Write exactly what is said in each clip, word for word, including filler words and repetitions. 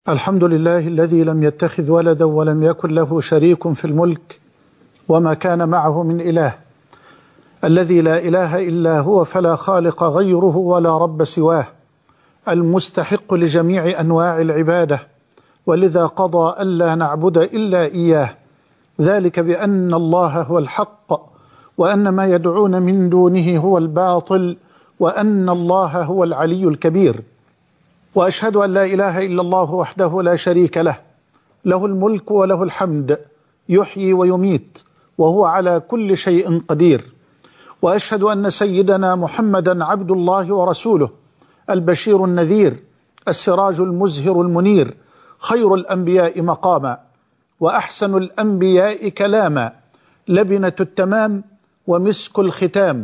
الحمد لله الذي لم يتخذ ولدا ولم يكن له شريك في الملك وما كان معه من إله، الذي لا إله إلا هو فلا خالق غيره ولا رب سواه، المستحق لجميع أنواع العبادة، ولذا قضى ألا نعبد إلا إياه، ذلك بأن الله هو الحق وأن ما يدعون من دونه هو الباطل وأن الله هو العلي الكبير. وأشهد أن لا إله إلا الله وحده لا شريك له، له الملك وله الحمد، يحيي ويميت وهو على كل شيء قدير. وأشهد أن سيدنا محمدا عبد الله ورسوله، البشير النذير، السراج المزهر المنير، خير الأنبياء مقاما وأحسن الأنبياء كلاما، لبنة التمام ومسك الختام،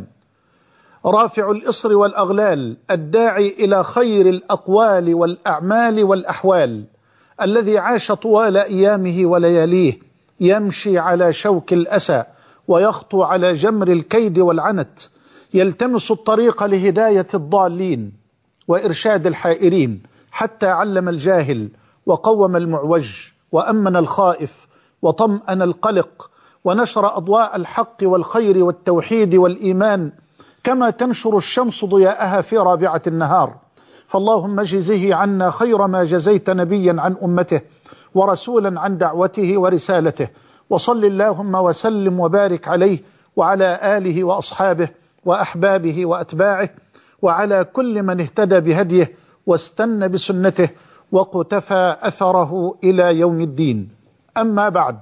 رافع الإصر والأغلال، الداعي إلى خير الأقوال والأعمال والأحوال، الذي عاش طوال أيامه ولياليه يمشي على شوك الأسى ويخطو على جمر الكيد والعنت، يلتمس الطريق لهداية الضالين وإرشاد الحائرين، حتى علم الجاهل وقوم المعوج وأمن الخائف وطمأن القلق، ونشر أضواء الحق والخير والتوحيد والإيمان كما تنشر الشمس ضياءها في رابعة النهار. فاللهم اجزه عنا خير ما جزيت نبيا عن أمته ورسولا عن دعوته ورسالته، وصل اللهم وسلم وبارك عليه وعلى آله وأصحابه وأحبابه وأتباعه وعلى كل من اهتدى بهديه واستنى بسنته وقتفى أثره إلى يوم الدين. أما بعد،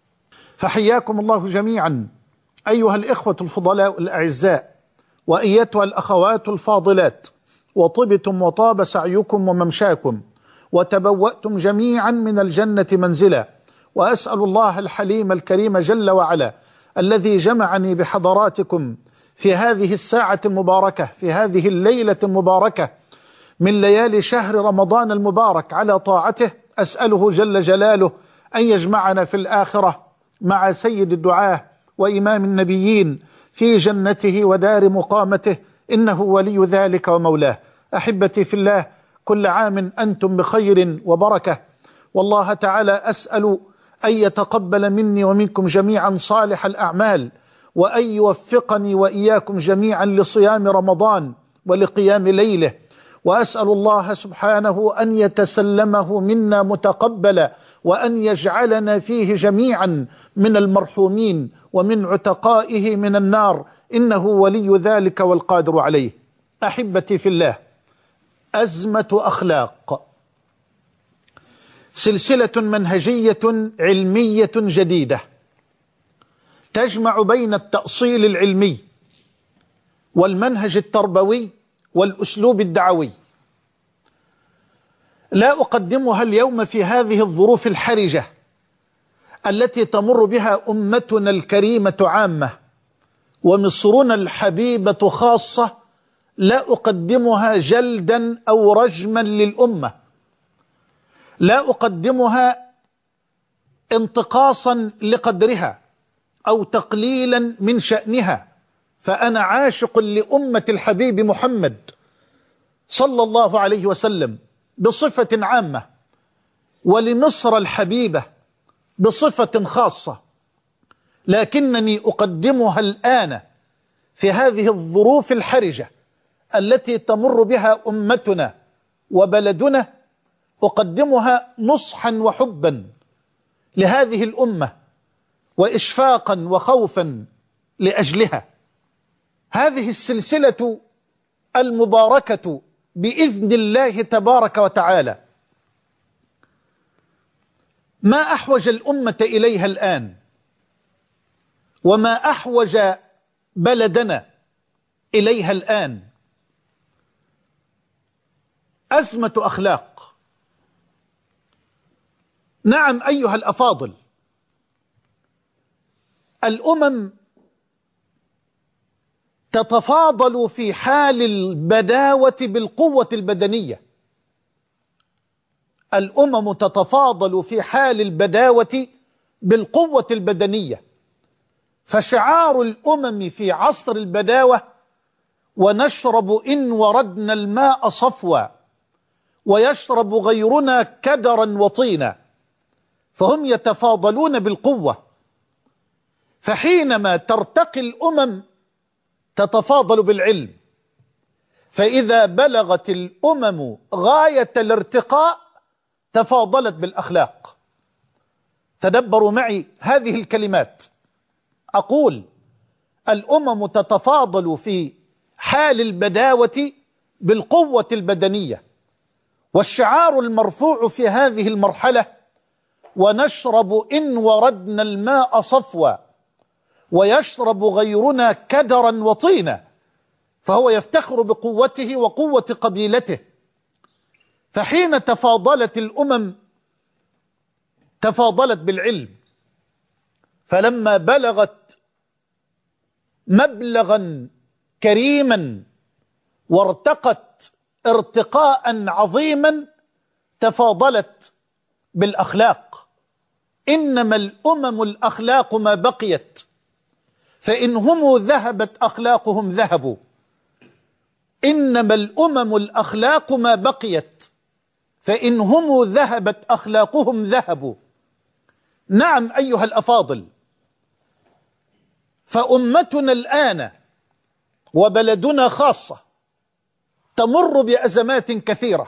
فحياكم الله جميعا أيها الإخوة الفضلاء الأعزاء، وأيتها الأخوات الفاضلات، وطبتم وطاب سعيكم وممشاكم وتبوأتم جميعا من الجنة منزلا. وأسأل الله الحليم الكريم جل وعلا الذي جمعني بحضراتكم في هذه الساعة المباركة، في هذه الليلة المباركة من ليالي شهر رمضان المبارك على طاعته، أسأله جل جلاله أن يجمعنا في الآخرة مع سيد الدعاة وإمام النبيين في جنته ودار مقامته، إنه ولي ذلك ومولاه. أحبتي في الله، كل عام أنتم بخير وبركة، والله تعالى أسأل أن يتقبل مني ومنكم جميعا صالح الأعمال، وأن يوفقني وإياكم جميعا لصيام رمضان ولقيام ليله، وأسأل الله سبحانه أن يتسلمه منا متقبلا، وأن يجعلنا فيه جميعا من المرحومين ومن عتقائه من النار، إنه ولي ذلك والقادر عليه. أحبتي في الله، أزمة أخلاق، سلسلة منهجية علمية جديدة تجمع بين التأصيل العلمي والمنهج التربوي والأسلوب الدعوي. لا أقدمها اليوم في هذه الظروف الحرجة التي تمر بها أمتنا الكريمة عامة ومصرنا الحبيبة خاصة، لا أقدمها جلدا أو رجما للأمة، لا أقدمها انتقاصا لقدرها أو تقليلا من شأنها، فأنا عاشق لأمة الحبيب محمد صلى الله عليه وسلم بصفة عامة، ولمصر الحبيبة بصفة خاصة، لكنني أقدمها الآن في هذه الظروف الحرجة التي تمر بها أمتنا وبلدنا، أقدمها نصحا وحبا لهذه الأمة وإشفاقا وخوفا لأجلها. هذه السلسلة المباركة بإذن الله تبارك وتعالى ما أحوج الأمة إليها الآن، وما أحوج بلدنا إليها الآن، أزمة أخلاق. نعم أيها الأفاضل، الأمم تتفاضل في حال البداوة بالقوة البدنية، الأمم تتفاضل في حال البداوة بالقوة البدنية، فشعار الأمم في عصر البداوة ونشرب إن وردنا الماء صفوا، ويشرب غيرنا كدرا وطينا، فهم يتفاضلون بالقوة. فحينما ترتقي الأمم تتفاضل بالعلم، فإذا بلغت الأمم غاية الارتقاء تفاضلت بالأخلاق. تدبروا معي هذه الكلمات. أقول الأمم تتفاضل في حال البداوة بالقوة البدنية، والشعار المرفوع في هذه المرحلة: ونشرب إن وردنا الماء صفوا ويشرب غيرنا كدرا وطينا، فهو يفتخر بقوته وقوة قبيلته. فحين تفاضلت الأمم تفاضلت بالعلم، فلما بلغت مبلغا كريما وارتقت ارتقاء عظيما تفاضلت بالأخلاق. إنما الأمم الأخلاق ما بقيت، فإن هم ذهبت أخلاقهم ذهبوا. إنما الأمم الأخلاق ما بقيت، فإن هم ذهبت أخلاقهم ذهبوا. نعم أيها الأفاضل، فأمتنا الآن وبلدنا خاصة تمر بأزمات كثيرة: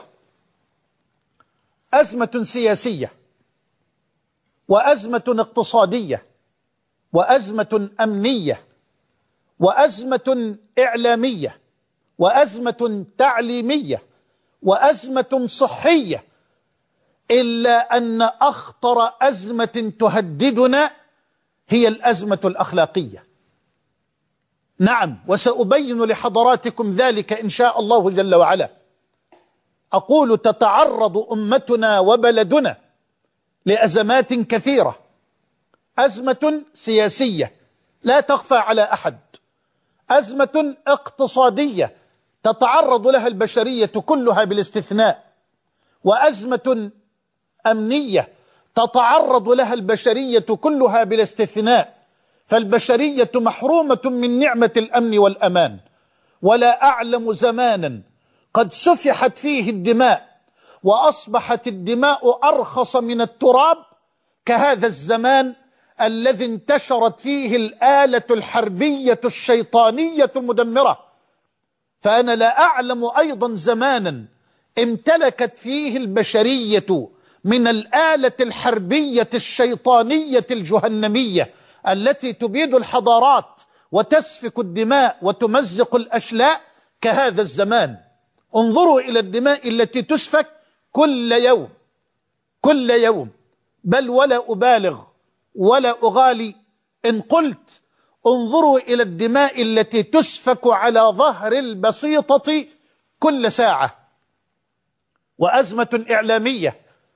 أزمة سياسية، وأزمة اقتصادية، وأزمة أمنية، وأزمة إعلامية، وأزمة تعليمية، وأزمة صحية، إلا أن أخطر أزمة تهددنا هي الأزمة الأخلاقية. نعم، وسأبين لحضراتكم ذلك إن شاء الله جل وعلا. أقول تتعرض أمتنا وبلدنا لأزمات كثيرة: أزمة سياسية لا تخفى على أحد، أزمة اقتصادية تتعرض لها البشرية كلها بالاستثناء، وأزمة أمنية تتعرض لها البشرية كلها بالاستثناء، فالبشرية محرومة من نعمة الأمن والأمان. ولا أعلم زمانا قد سفحت فيه الدماء وأصبحت الدماء أرخص من التراب كهذا الزمان الذي انتشرت فيه الآلة الحربية الشيطانية المدمرة. فأنا لا أعلم أيضا زمانا امتلكت فيه البشرية من الآلة الحربية الشيطانية الجهنمية التي تبيد الحضارات وتسفك الدماء وتمزق الأشلاء كهذا الزمان. انظروا إلى الدماء التي تسفك كل يوم كل يوم، بل ولا أبالغ ولا أغالي إن قلت انظروا إلى الدماء التي تسفك على ظهر البسيطة كل ساعة. وأزمة إعلامية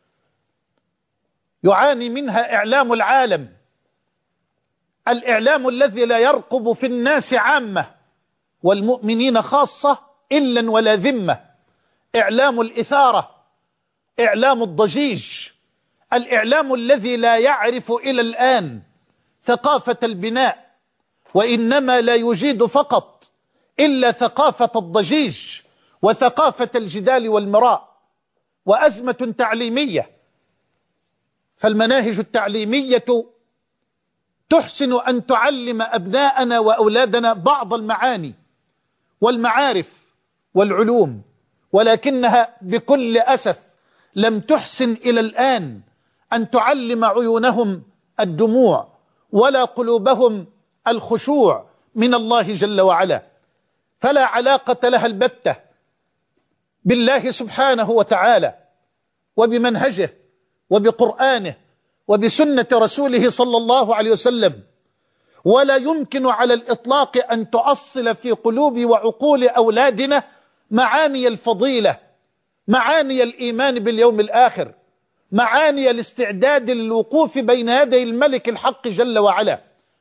يعاني منها إعلام العالم، الإعلام الذي لا يرقب في الناس عامة والمؤمنين خاصة إلا ولا ذمة، إعلام الإثارة، إعلام الضجيج، الإعلام الذي لا يعرف إلى الآن ثقافة البناء، وإنما لا يجيد فقط إلا ثقافة الضجيج وثقافة الجدال والمراء. وأزمة تعليمية، فالمناهج التعليمية تحسن أن تعلم أبناءنا وأولادنا بعض المعاني والمعارف والعلوم، ولكنها بكل أسف لم تحسن إلى الآن أن تعلم عيونهم الدموع ولا قلوبهم الخشوع من الله جل وعلا، فلا علاقة لها البتة بالله سبحانه وتعالى وبمنهجه وبقرآنه وبسنة رسوله صلى الله عليه وسلم. ولا يمكن على الإطلاق أن تؤصل في قلوب وعقول أولادنا معاني الفضيلة، معاني الإيمان باليوم الآخر، معاني الاستعداد للوقوف بين يدي الملك الحق جل وعلا.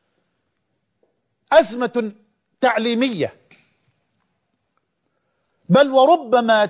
أزمة تعليمية، بل وربما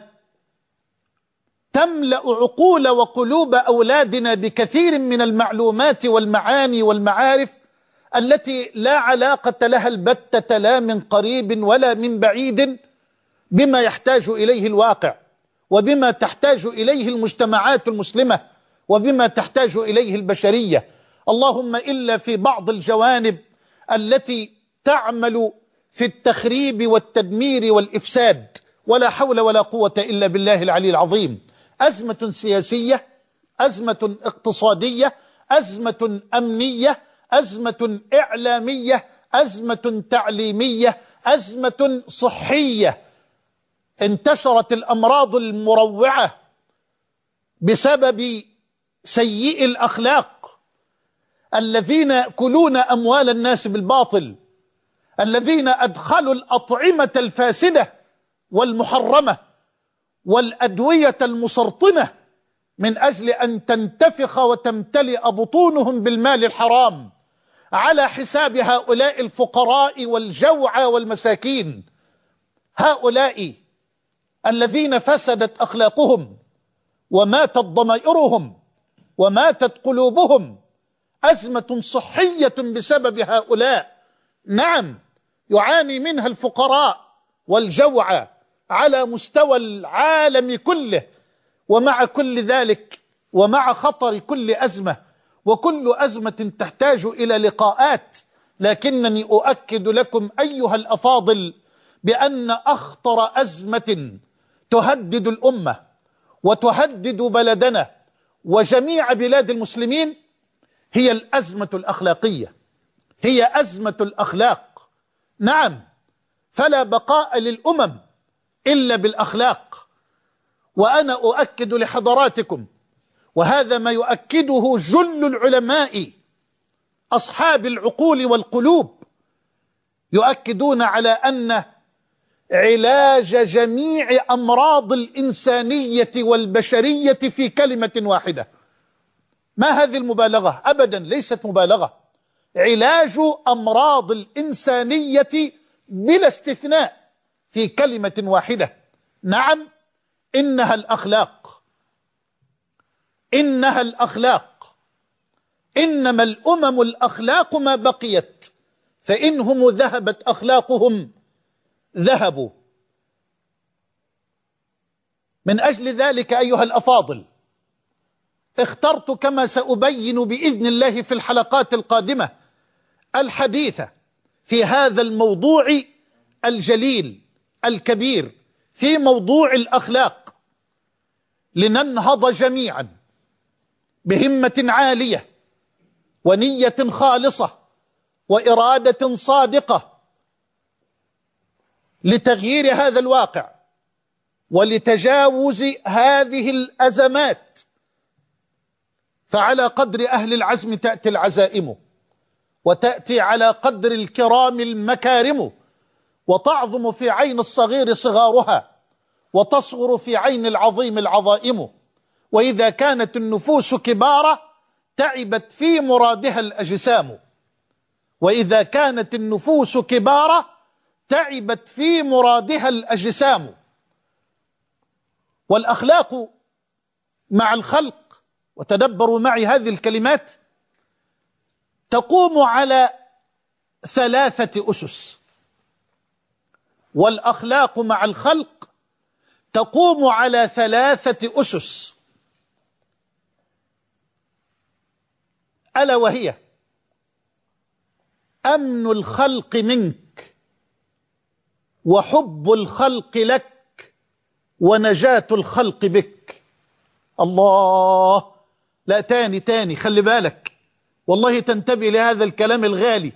تملأ عقول وقلوب أولادنا بكثير من المعلومات والمعاني والمعارف التي لا علاقة لها البتة لا من قريب ولا من بعيد بما يحتاج إليه الواقع وبما تحتاج إليه المجتمعات المسلمة وبما تحتاج إليه البشرية، اللهم إلا في بعض الجوانب التي تعمل في التخريب والتدمير والإفساد، ولا حول ولا قوة إلا بالله العلي العظيم. أزمة سياسية، أزمة اقتصادية، أزمة أمنية، أزمة إعلامية، أزمة تعليمية، أزمة صحية. انتشرت الأمراض المروعة بسبب سيئ الأخلاق الذين يأكلون أموال الناس بالباطل، الذين أدخلوا الأطعمة الفاسدة والمحرمة والأدوية المسرطنة من أجل أن تنتفخ وتمتلئ بطونهم بالمال الحرام على حساب هؤلاء الفقراء والجوعى والمساكين، هؤلاء الذين فسدت أخلاقهم وماتت ضمائرهم وماتت قلوبهم. أزمة صحية بسبب هؤلاء، نعم، يعاني منها الفقراء والجوعى على مستوى العالم كله. ومع كل ذلك ومع خطر كل أزمة، وكل أزمة تحتاج إلى لقاءات، لكنني أؤكد لكم أيها الأفاضل بأن أخطر أزمة تهدد الأمة وتهدد بلدنا وجميع بلاد المسلمين هي الأزمة الأخلاقية، هي أزمة الأخلاق. نعم، فلا بقاء للأمم إلا بالأخلاق. وأنا أؤكد لحضراتكم، وهذا ما يؤكده جل العلماء أصحاب العقول والقلوب، يؤكدون على أن علاج جميع أمراض الإنسانية والبشرية في كلمة واحدة. ما هذه المبالغة؟ أبدا ليست مبالغة. علاج أمراض الإنسانية بلا استثناء في كلمة واحدة. نعم، إنها الأخلاق، إنها الأخلاق. إنما الأمم الأخلاق ما بقيت، فإنهم ذهبت أخلاقهم ذهبوا. من أجل ذلك أيها الأفاضل، اخترت كما سأبين بإذن الله في الحلقات القادمة الحديثة في هذا الموضوع الجليل الكبير، في موضوع الأخلاق، لننهض جميعا بهمة عالية ونية خالصة وإرادة صادقة لتغيير هذا الواقع ولتجاوز هذه الأزمات. فعلى قدر أهل العزم تأتي العزائم، وتأتي على قدر الكرام المكارم، وتعظم في عين الصغير صغارها، وتصغر في عين العظيم العظائم. وإذا كانت النفوس كبارة تعبت في مرادها الأجسام، وإذا كانت النفوس كبارة تعبت في مرادها الأجسام. والأخلاق مع الخلق، وتدبروا معي هذه الكلمات، تقوم على ثلاثة أسس. والأخلاق مع الخلق تقوم على ثلاثة أسس، ألا وهي أمن الخلق منك، وحب الخلق لك، ونجاة الخلق بك. الله، لا تاني تاني، خلي بالك والله، تنتبه لهذا الكلام الغالي.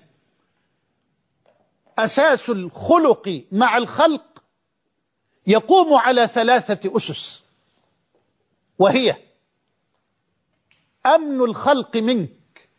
أساس الخلق مع الخلق يقوم على ثلاثة أسس، وهي أمن الخلق منك،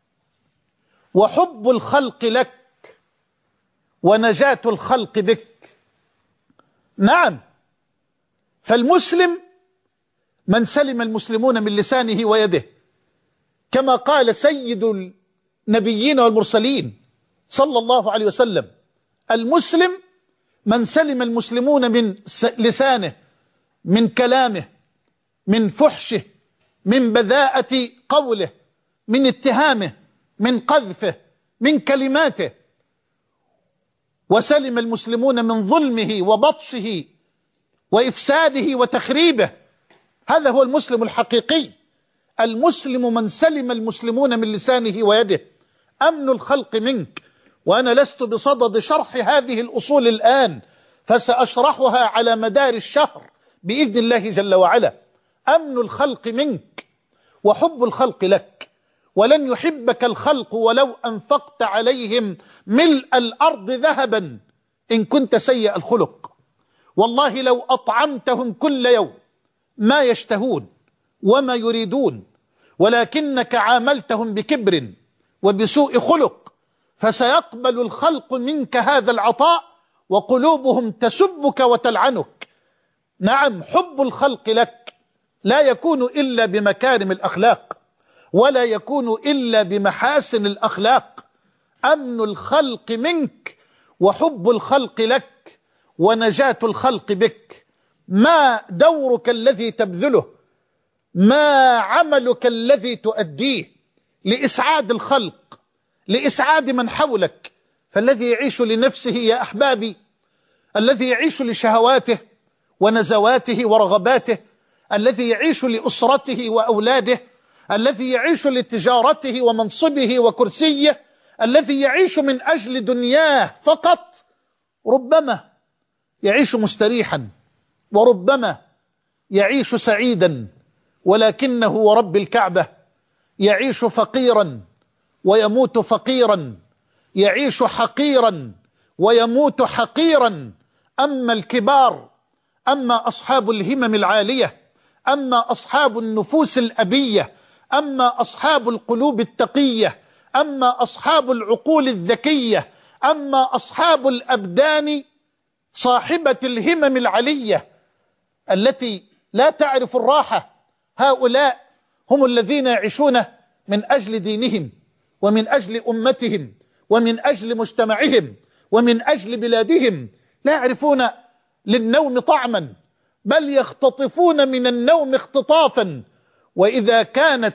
وحب الخلق لك، ونجاة الخلق بك. نعم، فالمسلم من سلم المسلمون من لسانه ويده، كما قال سيد النبيين والمرسلين صلى الله عليه وسلم: المسلم من سلم المسلمون من لسانه، من كلامه، من فحشه، من بذاءة قوله، من اتهامه، من قذفه، من كلماته. وسلم المسلمون من ظلمه وبطشه وإفساده وتخريبه. هذا هو المسلم الحقيقي. المسلم من سلم المسلمون من لسانه ويده. أمن الخلق منك. وأنا لست بصدد شرح هذه الأصول الآن، فسأشرحها على مدار الشهر بإذن الله جل وعلا. أمن الخلق منك وحب الخلق لك. ولن يحبك الخلق ولو أنفقت عليهم ملء الأرض ذهبا إن كنت سيء الخلق. والله لو أطعمتهم كل يوم ما يشتهون وما يريدون، ولكنك عاملتهم بكبر وبسوء خلق، فسيقبل الخلق منك هذا العطاء وقلوبهم تسبك وتلعنك. نعم، حب الخلق لك لا يكون إلا بمكارم الأخلاق، ولا يكون إلا بمحاسن الأخلاق. أمن الخلق منك وحب الخلق لك ونجاة الخلق بك. ما دورك الذي تبذله، ما عملك الذي تؤديه لإسعاد الخلق، لإسعاد من حولك. فالذي يعيش لنفسه يا أحبابي، الذي يعيش لشهواته ونزواته ورغباته، الذي يعيش لأسرته وأولاده، الذي يعيش لتجارته ومنصبه وكرسيه، الذي يعيش من أجل دنياه فقط، ربما يعيش مستريحا وربما يعيش سعيدا، ولكنه ورب الكعبة يعيش فقيرا ويموت فقيرا، يعيش حقيرا ويموت حقيرا. أما الكبار، أما أصحاب الهمم العالية، أما أصحاب النفوس الأبية، أما أصحاب القلوب التقية، أما أصحاب العقول الذكية، أما أصحاب الأبدان صاحبة الهمم العلية التي لا تعرف الراحة، هؤلاء هم الذين يعيشون من أجل دينهم ومن أجل أمتهم ومن أجل مجتمعهم ومن أجل بلادهم. لا يعرفون للنوم طعما، بل يختطفون من النوم اختطافا. وإذا كانت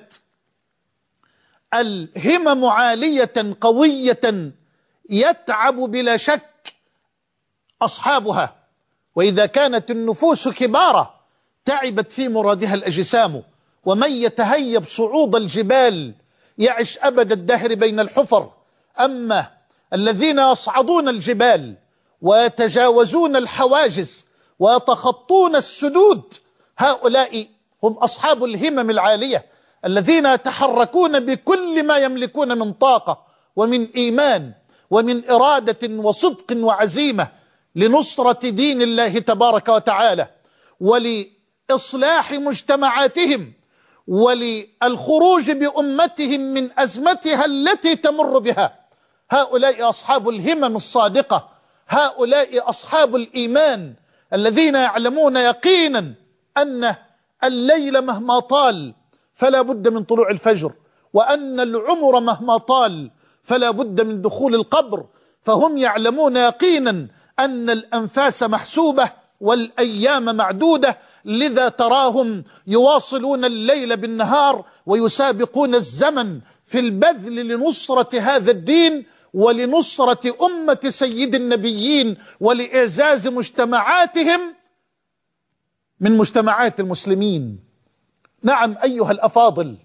الهمم عالية قوية يتعب بلا شك أصحابها، وإذا كانت النفوس كبارة تعبت في مرادها الأجسام. ومن يتهيب صعود الجبال يعش أبد الدهر بين الحفر. أما الذين يصعدون الجبال ويتجاوزون الحواجز ويتخطون السدود، هؤلاء هم أصحاب الهمم العالية الذين يتحركون بكل ما يملكون من طاقة ومن إيمان ومن إرادة وصدق وعزيمة لنصرة دين الله تبارك وتعالى، ولإصلاح مجتمعاتهم، وللخروج بأمتهم من أزمتها التي تمر بها. هؤلاء أصحاب الهمم الصادقة، هؤلاء أصحاب الإيمان الذين يعلمون يقينا أن الليل مهما طال فلا بد من طلوع الفجر، وأن العمر مهما طال فلا بد من دخول القبر. فهم يعلمون يقينا أن الأنفاس محسوبة والأيام معدودة، لذا تراهم يواصلون الليل بالنهار ويسابقون الزمن في البذل لنصرة هذا الدين ولنصرة أمة سيد النبيين ولإعزاز مجتمعاتهم من مجتمعات المسلمين. نعم أيها الأفاضل،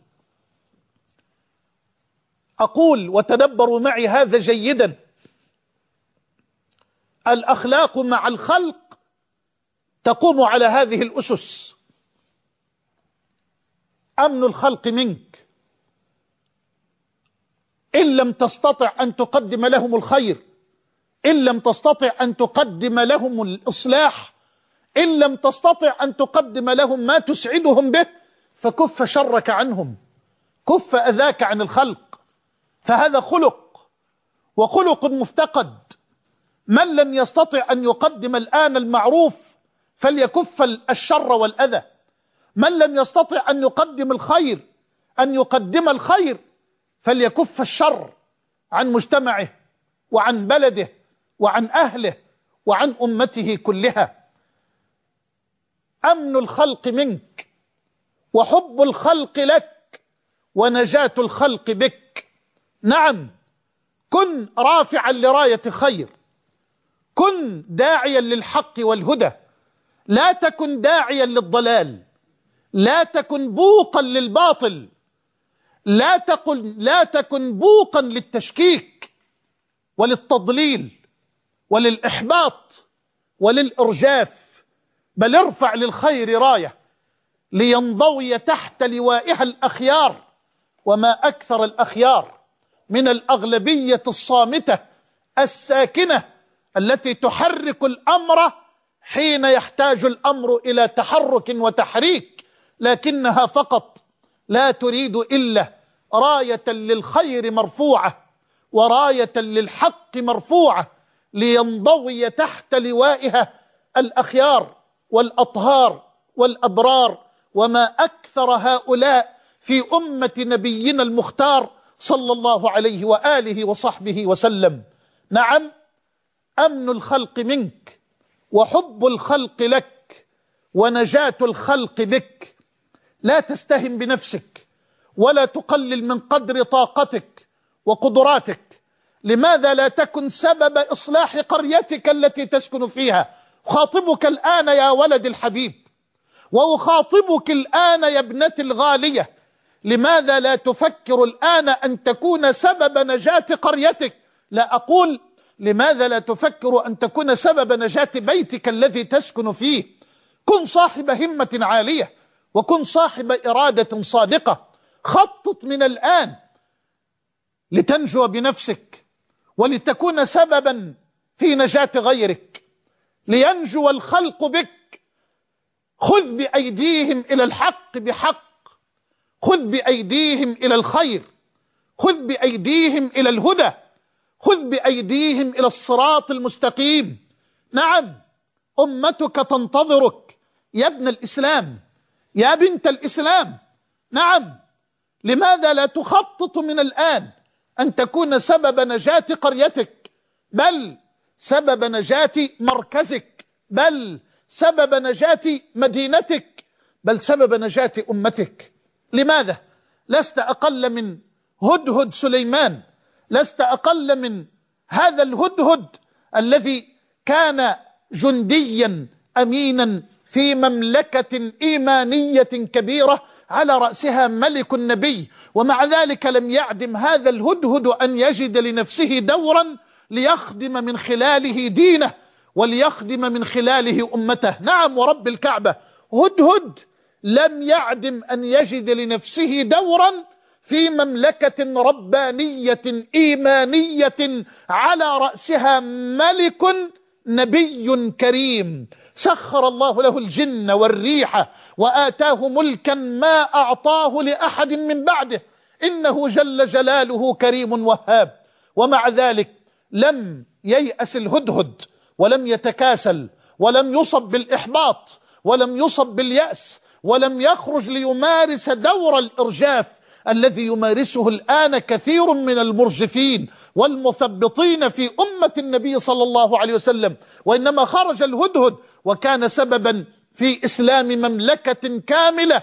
أقول وتدبروا معي هذا جيدا: الأخلاق مع الخلق تقوم على هذه الأسس. أمن الخلق منك، إن لم تستطع أن تقدم لهم الخير، إن لم تستطع أن تقدم لهم الإصلاح، إن لم تستطع أن تقدم لهم ما تسعدهم به، فكف شرك عنهم، كف أذاك عن الخلق. فهذا خلق وخلق مفتقد. من لم يستطع أن يقدم الآن المعروف فليكف الشر والأذى، من لم يستطع أن يقدم الخير أن يقدم الخير فليكف الشر عن مجتمعه وعن بلده وعن أهله وعن أمته كلها. أمن الخلق منك وحب الخلق لك ونجاة الخلق بك. نعم، كن رافعا لراية خير، كن داعيا للحق والهدى، لا تكن داعيا للضلال، لا تكن بوقا للباطل، لا تكن لا تكن بوقا للتشكيك وللتضليل وللإحباط وللإرجاف، بل ارفع للخير راية لينضوي تحت لوائها الأخيار. وما أكثر الأخيار من الأغلبية الصامتة الساكنة التي تحرك الأمر حين يحتاج الأمر إلى تحرك وتحريك، لكنها فقط لا تريد إلا راية للخير مرفوعة وراية للحق مرفوعة لينضوي تحت لوائها الأخيار والأطهار والأبرار. وما أكثر هؤلاء في أمة نبينا المختار صلى الله عليه وآله وصحبه وسلم. نعم، أمن الخلق منك وحب الخلق لك ونجاة الخلق بك. لا تستهن بنفسك ولا تقلل من قدر طاقتك وقدراتك. لماذا لا تكن سبب إصلاح قريتك التي تسكن فيها؟ أخاطبك الآن يا ولد الحبيب، وأخاطبك الآن يا ابنتي الغالية، لماذا لا تفكر الآن أن تكون سبب نجاة قريتك؟ لا أقول لماذا لا تفكر أن تكون سبب نجاة بيتك الذي تسكن فيه. كن صاحب همة عالية وكن صاحب إرادة صادقة. خطط من الآن لتنجو بنفسك ولتكون سببا في نجاة غيرك، لينجو الخلق بك. خذ بأيديهم إلى الحق بحق، خذ بأيديهم إلى الخير، خذ بأيديهم إلى الهدى، خذ بأيديهم إلى الصراط المستقيم. نعم، أمتك تنتظرك يا ابن الإسلام، يا بنت الإسلام. نعم، لماذا لا تخطط من الآن أن تكون سبب نجاة قريتك، بل سبب نجاة مركزك، بل سبب نجاة مدينتك، بل سبب نجاة أمتك؟ لماذا؟ لست أقل من هدهد سليمان، لست أقل من هذا الهدهد الذي كان جنديا أمينا في مملكة إيمانية كبيرة على رأسها ملك النبي، ومع ذلك لم يعدم هذا الهدهد أن يجد لنفسه دورا ليخدم من خلاله دينه وليخدم من خلاله أمته. نعم ورب الكعبة، هدهد لم يعدم أن يجد لنفسه دورا في مملكة ربانية إيمانية على رأسها ملك نبي كريم سخر الله له الجن والريح وآتاه ملكا ما أعطاه لأحد من بعده، إنه جل جلاله كريم وهاب. ومع ذلك لم ييأس الهدهد ولم يتكاسل ولم يصب بالإحباط ولم يصب باليأس ولم يخرج ليمارس دور الإرجاف الذي يمارسه الآن كثير من المرجفين والمثبطين في أمة النبي صلى الله عليه وسلم، وإنما خرج الهدهد وكان سببا في إسلام مملكة كاملة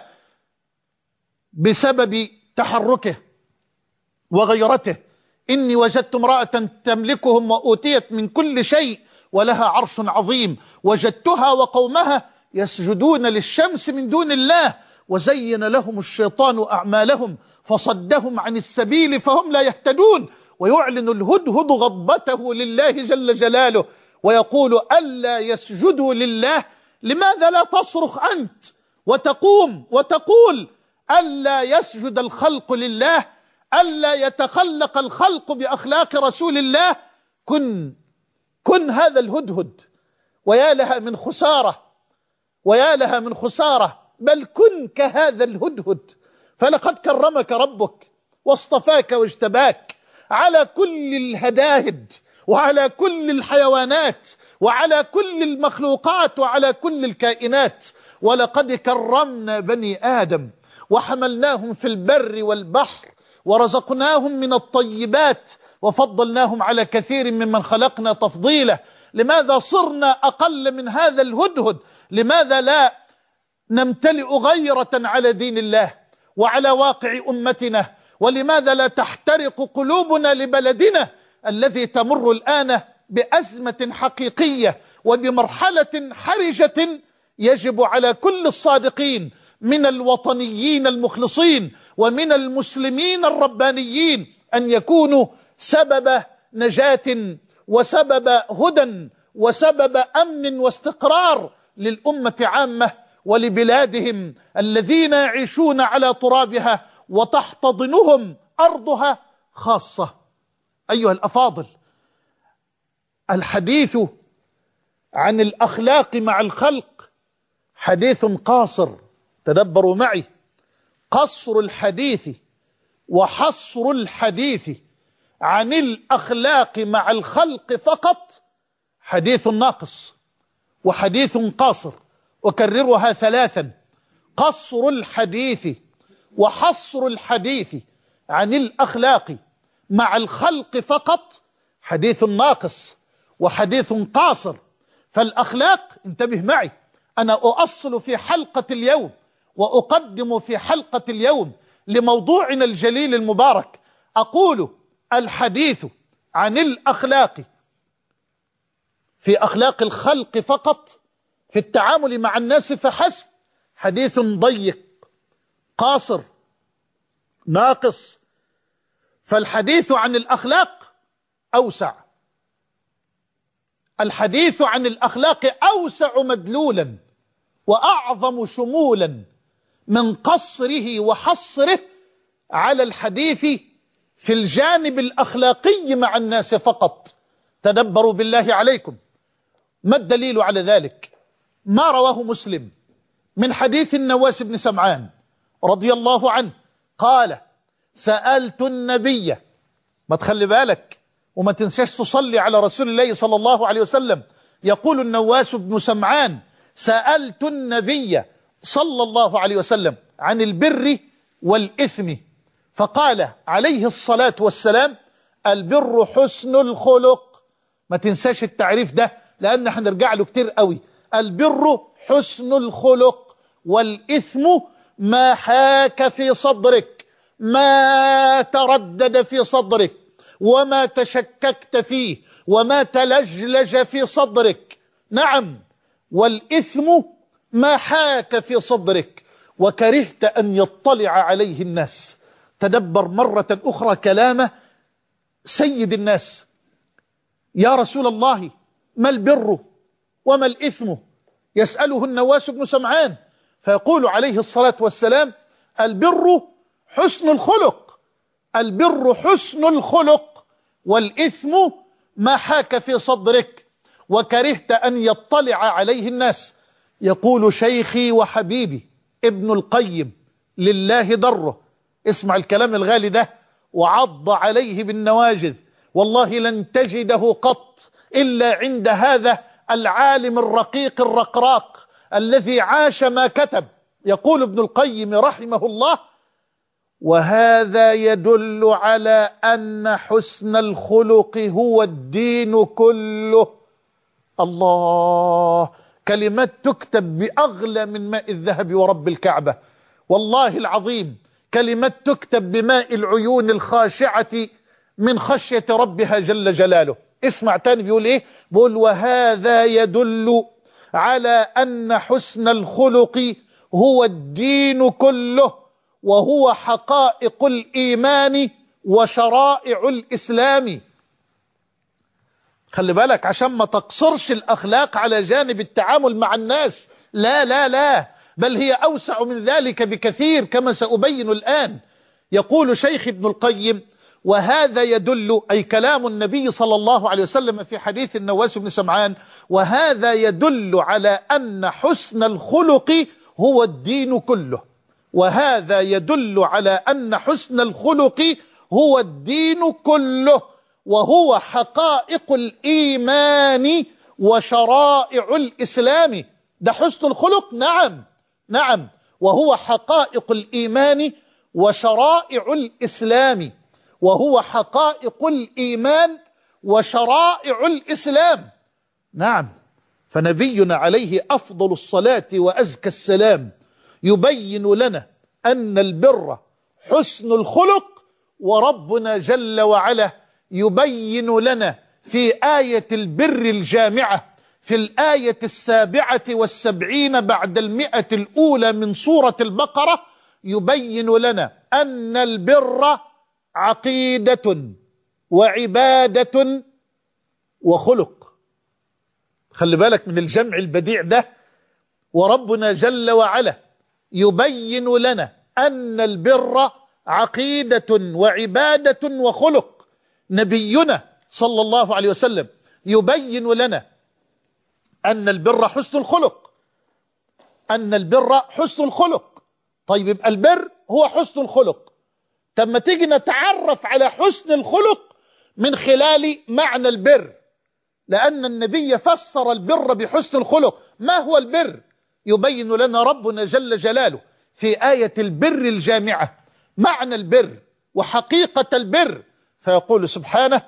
بسبب تحركه وغيرته. إني وجدت امرأة تملكهم وأوتيت من كل شيء ولها عرش عظيم، وجدتها وقومها يسجدون للشمس من دون الله، وزين لهم الشيطان أعمالهم فصدهم عن السبيل فهم لا يهتدون. ويعلن الهدهد غضبته لله جل جلاله ويقول ألا يسجدوا لله. لماذا لا تصرخ أنت وتقوم وتقول ألا يسجد الخلق لله، ألا يتخلق الخلق بأخلاق رسول الله؟ كن كن هذا الهدهد. ويا لها من خسارة، ويا لها من خسارة، بل كن كهذا الهدهد، فلقد كرمك ربك واصطفاك واجتباك على كل الهداهد وعلى كل الحيوانات وعلى كل المخلوقات وعلى كل الكائنات. ولقد كرمنا بني آدم وحملناهم في البر والبحر ورزقناهم من الطيبات وفضلناهم على كثير ممن خلقنا تفضيلا. لماذا صرنا أقل من هذا الهدهد؟ لماذا لا نمتلئ غيرة على دين الله وعلى واقع أمتنا؟ ولماذا لا تحترق قلوبنا لبلدنا الذي تمر الآن بأزمة حقيقية وبمرحلة حرجة يجب على كل الصادقين من الوطنيين المخلصين ومن المسلمين الربانيين أن يكونوا سبب نجاة وسبب هدى وسبب أمن واستقرار للأمة عامة ولبلادهم الذين يعيشون على ترابها وتحتضنهم أرضها خاصة. أيها الأفاضل، الحديث عن الأخلاق مع الخلق حديث قاصر. تدبروا معي، قصر الحديث وحصر الحديث عن الأخلاق مع الخلق فقط حديث ناقص وحديث قاصر. أكررها ثلاثا: قصر الحديث وحصر الحديث عن الأخلاق مع الخلق فقط حديث ناقص وحديث قاصر. فالأخلاق، انتبه معي، أنا أؤصل في حلقة اليوم وأقدم في حلقة اليوم لموضوعنا الجليل المبارك، أقول الحديث عن الأخلاق في أخلاق الخلق فقط في التعامل مع الناس فحسب حديث ضيق قاصر ناقص. فالحديث عن الأخلاق أوسع، الحديث عن الأخلاق أوسع مدلولا وأعظم شمولا من قصره وحصره على الحديث في الجانب الأخلاقي مع الناس فقط. تدبروا بالله عليكم، ما الدليل على ذلك؟ ما رواه مسلم من حديث النواس بن سمعان رضي الله عنه قال: سألت النبي، ما تخلي بالك وما تنساش تصلي على رسول الله صلى الله عليه وسلم. يقول النواس بن سمعان: سألت النبي صلى الله عليه وسلم عن البر والإثم، فقال عليه الصلاة والسلام: البر حسن الخلق. ما تنساش التعريف ده لأن هنرجع له كتير قوي. البر حسن الخلق، والإثم ما حاك في صدرك، ما تردد في صدرك، وما تشككت فيه، وما تلجلج في صدرك. نعم، والإثم ما حاك في صدرك وكرهت أن يطلع عليه الناس. تدبر مرة أخرى كلام سيد الناس: يا رسول الله، ما البر وما الإثم؟ يسأله النواس بن سمعان فيقول عليه الصلاة والسلام: البر حسن الخلق، البر حسن الخلق، والإثم ما حاك في صدرك وكرهت أن يطلع عليه الناس. يقول شيخي وحبيبي ابن القيم لله دره، اسمع الكلام الغالي ده، وعض عليه بالنواجذ، والله لن تجده قط إلا عند هذا العالم الرقيق الرقراق الذي عاش ما كتب. يقول ابن القيم رحمه الله: وهذا يدل على أن حسن الخلق هو الدين كله. الله، كلمات تكتب بأغلى من ماء الذهب ورب الكعبة، والله العظيم كلمات تكتب بماء العيون الخاشعة من خشية ربها جل جلاله. اسمع تاني بيقول ايه؟ بيقول: وهذا يدل على أن حسن الخلق هو الدين كله، وهو حقائق الإيمان وشرائع الإسلام. خلي بالك عشان ما تقصرش الأخلاق على جانب التعامل مع الناس، لا لا لا، بل هي أوسع من ذلك بكثير كما سأبين الآن. يقول شيخ ابن القيم: وهذا يدل، أي كلام النبي صلى الله عليه وسلم في حديث النواس بن سمعان، وهذا يدل على أن حسن الخلق هو الدين كله، وهذا يدل على أن حسن الخلق هو الدين كله، وهو حقائق الإيمان وشرائع الإسلام. ده حسن الخلق، نعم نعم، وهو حقائق الإيمان وشرائع الإسلام، وهو حقائق الإيمان وشرائع الإسلام. نعم، فنبينا عليه أفضل الصلاة وأزكى السلام يبين لنا أن البر حسن الخلق، وربنا جل وعلا يبين لنا في آية البر الجامعة في الآية السابعة والسبعين بعد المئة الأولى من سورة البقرة يبين لنا أن البر عقيدة وعبادة وخلق. خلي بالك من الجمع البديع ده. وربنا جل وعلا يبين لنا أن البر عقيدة وعبادة وخلق. نبينا صلى الله عليه وسلم يبين لنا أن البر حسن الخلق، أن البر حسن الخلق. طيب يبقى البر هو حسن الخلق. طب ما تيجي نتعرف على حسن الخلق من خلال معنى البر، لأن النبي فسر البر بحسن الخلق. ما هو البر؟ يبين لنا ربنا جل جلاله في آية البر الجامعة معنى البر وحقيقة البر، فيقول سبحانه: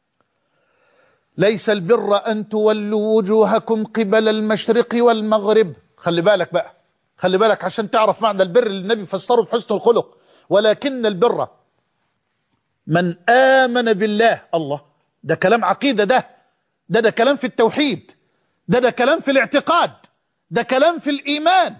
ليس البر أن تولوا وجوهكم قبل المشرق والمغرب. خلي بالك بقى، خلي بالك عشان تعرف معنى البر اللي النبي فسره بحسن الخلق. ولكن البر من آمن بالله. الله، ده كلام عقيدة، ده ده ده كلام في التوحيد، ده ده كلام في الاعتقاد، ده كلام في الإيمان،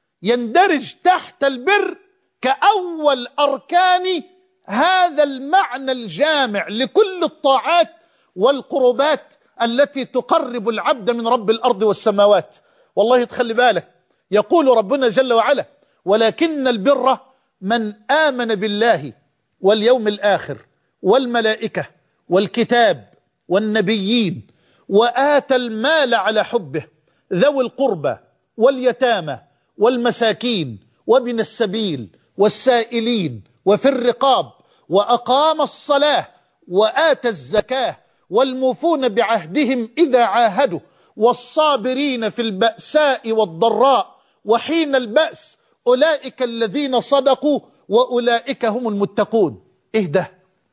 يندرج تحت البر كأول أركان هذا المعنى الجامع لكل الطاعات والقربات التي تقرب العبد من رب الأرض والسماوات. والله تخلي بالك، يقول ربنا جل وعلا: ولكن البر من آمن بالله واليوم الآخر والملائكة والكتاب والنبيين وآتى المال على حبه ذوي القربى واليتامى والمساكين وابن السبيل والسائلين وفي الرقاب وأقام الصلاة وآتى الزكاة والموفون بعهدهم إذا عاهدوا والصابرين في البأساء والضراء وحين البأس أولئك الذين صدقوا وأولئك هم المتقون. إيه ده؟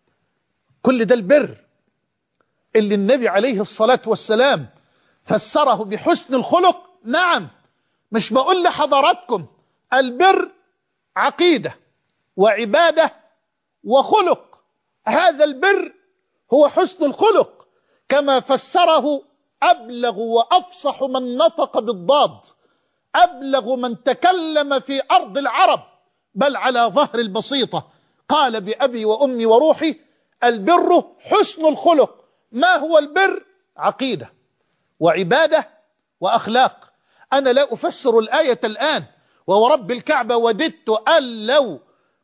كل ده البر اللي النبي عليه الصلاة والسلام فسره بحسن الخلق. نعم، مش بقول لحضراتكم البر عقيدة وعبادة وخلق. هذا البر هو حسن الخلق كما فسره أبلغ وأفصح من نطق بالضاد، أبلغ من تكلم في أرض العرب بل على ظهر البسيطة. قال بأبي وأمي وروحي: البر حسن الخلق. ما هو البر؟ عقيدة وعبادة وأخلاق. أنا لا أفسر الآية الآن، وورب الكعبة وددت أن لو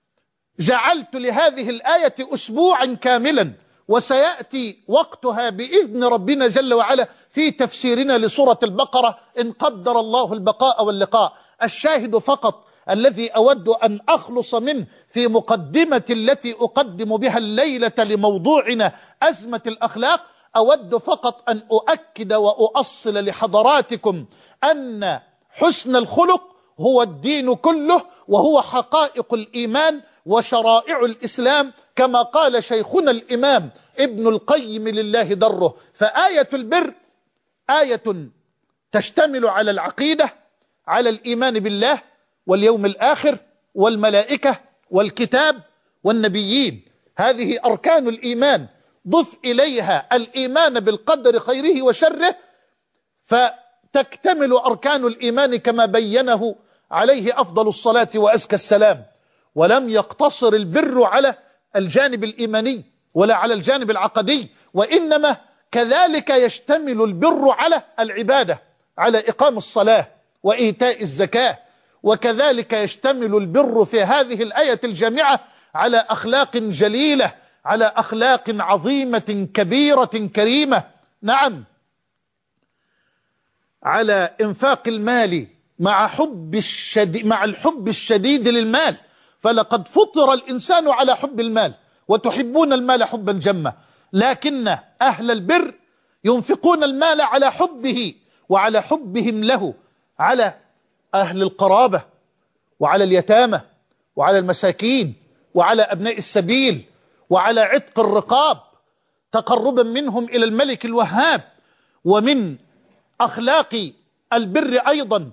جعلت لهذه الآية أسبوعا كاملا، وسيأتي وقتها بإذن ربنا جل وعلا في تفسيرنا لسورة البقرة إن قدر الله البقاء واللقاء. الشاهد فقط الذي أود أن أخلص منه في مقدمة التي أقدم بها الليلة لموضوعنا أزمة الأخلاق، أود فقط أن أؤكد وأؤصل لحضراتكم أن حسن الخلق هو الدين كله، وهو حقائق الإيمان وشرائع الإسلام، كما قال شيخنا الإمام ابن القيم لله دره. فآية البر آية تشتمل على العقيدة، على الإيمان بالله واليوم الآخر والملائكة والكتاب والنبيين. هذه أركان الإيمان، ضف إليها الإيمان بالقدر خيره وشره، فتكتمل أركان الإيمان كما بينه عليه أفضل الصلاة وأزكى السلام. ولم يقتصر البر على الجانب الإيماني ولا على الجانب العقدي، وإنما كذلك يشتمل البر على العبادة، على إقام الصلاة وإيتاء الزكاة. وكذلك يشتمل البر في هذه الآية الجامعة على أخلاق جليلة، على أخلاق عظيمة كبيرة كريمة. نعم، على إنفاق المال مع حب الشديد مع الحب الشديد للمال. فلقد فطر الإنسان على حب المال، وتحبون المال حبا جما، لكن أهل البر ينفقون المال على حبه وعلى حبهم له، على أهل القرابة وعلى اليتامى وعلى المساكين وعلى أبناء السبيل وعلى عتق الرقاب، تقربا منهم إلى الملك الوهاب. ومن أخلاق البر أيضا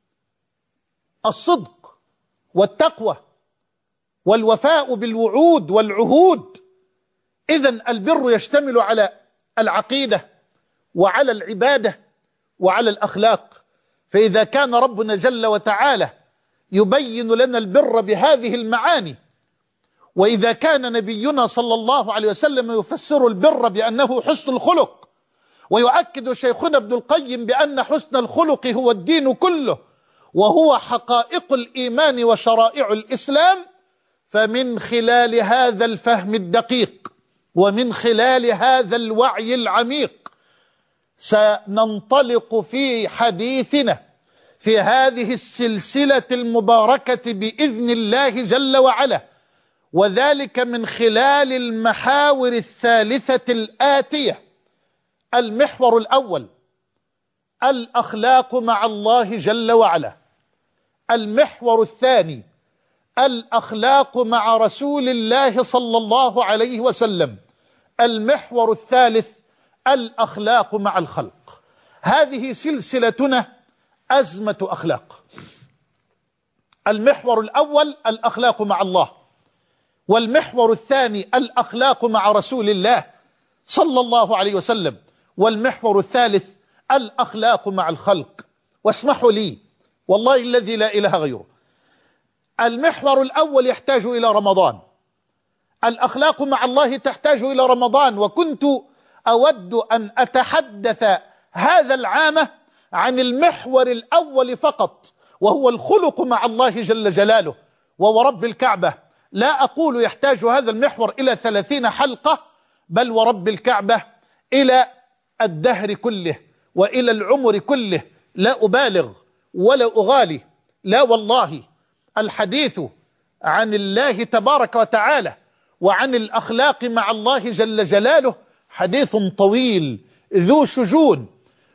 الصدق والتقوى والوفاء بالوعود والعهود. إذن البر يشتمل على العقيدة وعلى العبادة وعلى الأخلاق. فإذا كان ربنا جل وتعالى يبين لنا البر بهذه المعاني، وإذا كان نبينا صلى الله عليه وسلم يفسر البر بأنه حسن الخلق، ويؤكد شيخنا ابن القيم بأن حسن الخلق هو الدين كله وهو حقائق الإيمان وشرائع الإسلام، فمن خلال هذا الفهم الدقيق ومن خلال هذا الوعي العميق سننطلق في حديثنا في هذه السلسلة المباركة بإذن الله جل وعلا، وذلك من خلال المحاور الثالثة الآتية. المحور الأول الأخلاق مع الله جل وعلا. المحور الثاني الأخلاق مع رسول الله صلى الله عليه وسلم. المحور الثالث الأخلاق مع الخلق. هذه سلسلتنا أزمة أخلاق. المحور الأول الأخلاق مع الله، والمحور الثاني الأخلاق مع رسول الله صلى الله عليه وسلم، والمحور الثالث الأخلاق مع الخلق. واسمحوا لي والله الذي لا إله غيره، المحور الأول يحتاج إلى رمضان، الأخلاق مع الله تحتاج إلى رمضان. وكنت أود أن أتحدث هذا العام عن المحور الأول فقط، وهو الخلق مع الله جل جلاله. وورب الكعبة لا أقول يحتاج هذا المحور إلى ثلاثين حلقة، بل ورب الكعبة إلى الدهر كله وإلى العمر كله، لا أبالغ ولا أغالي، لا والله. الحديث عن الله تبارك وتعالى وعن الأخلاق مع الله جل جلاله حديث طويل ذو شجون،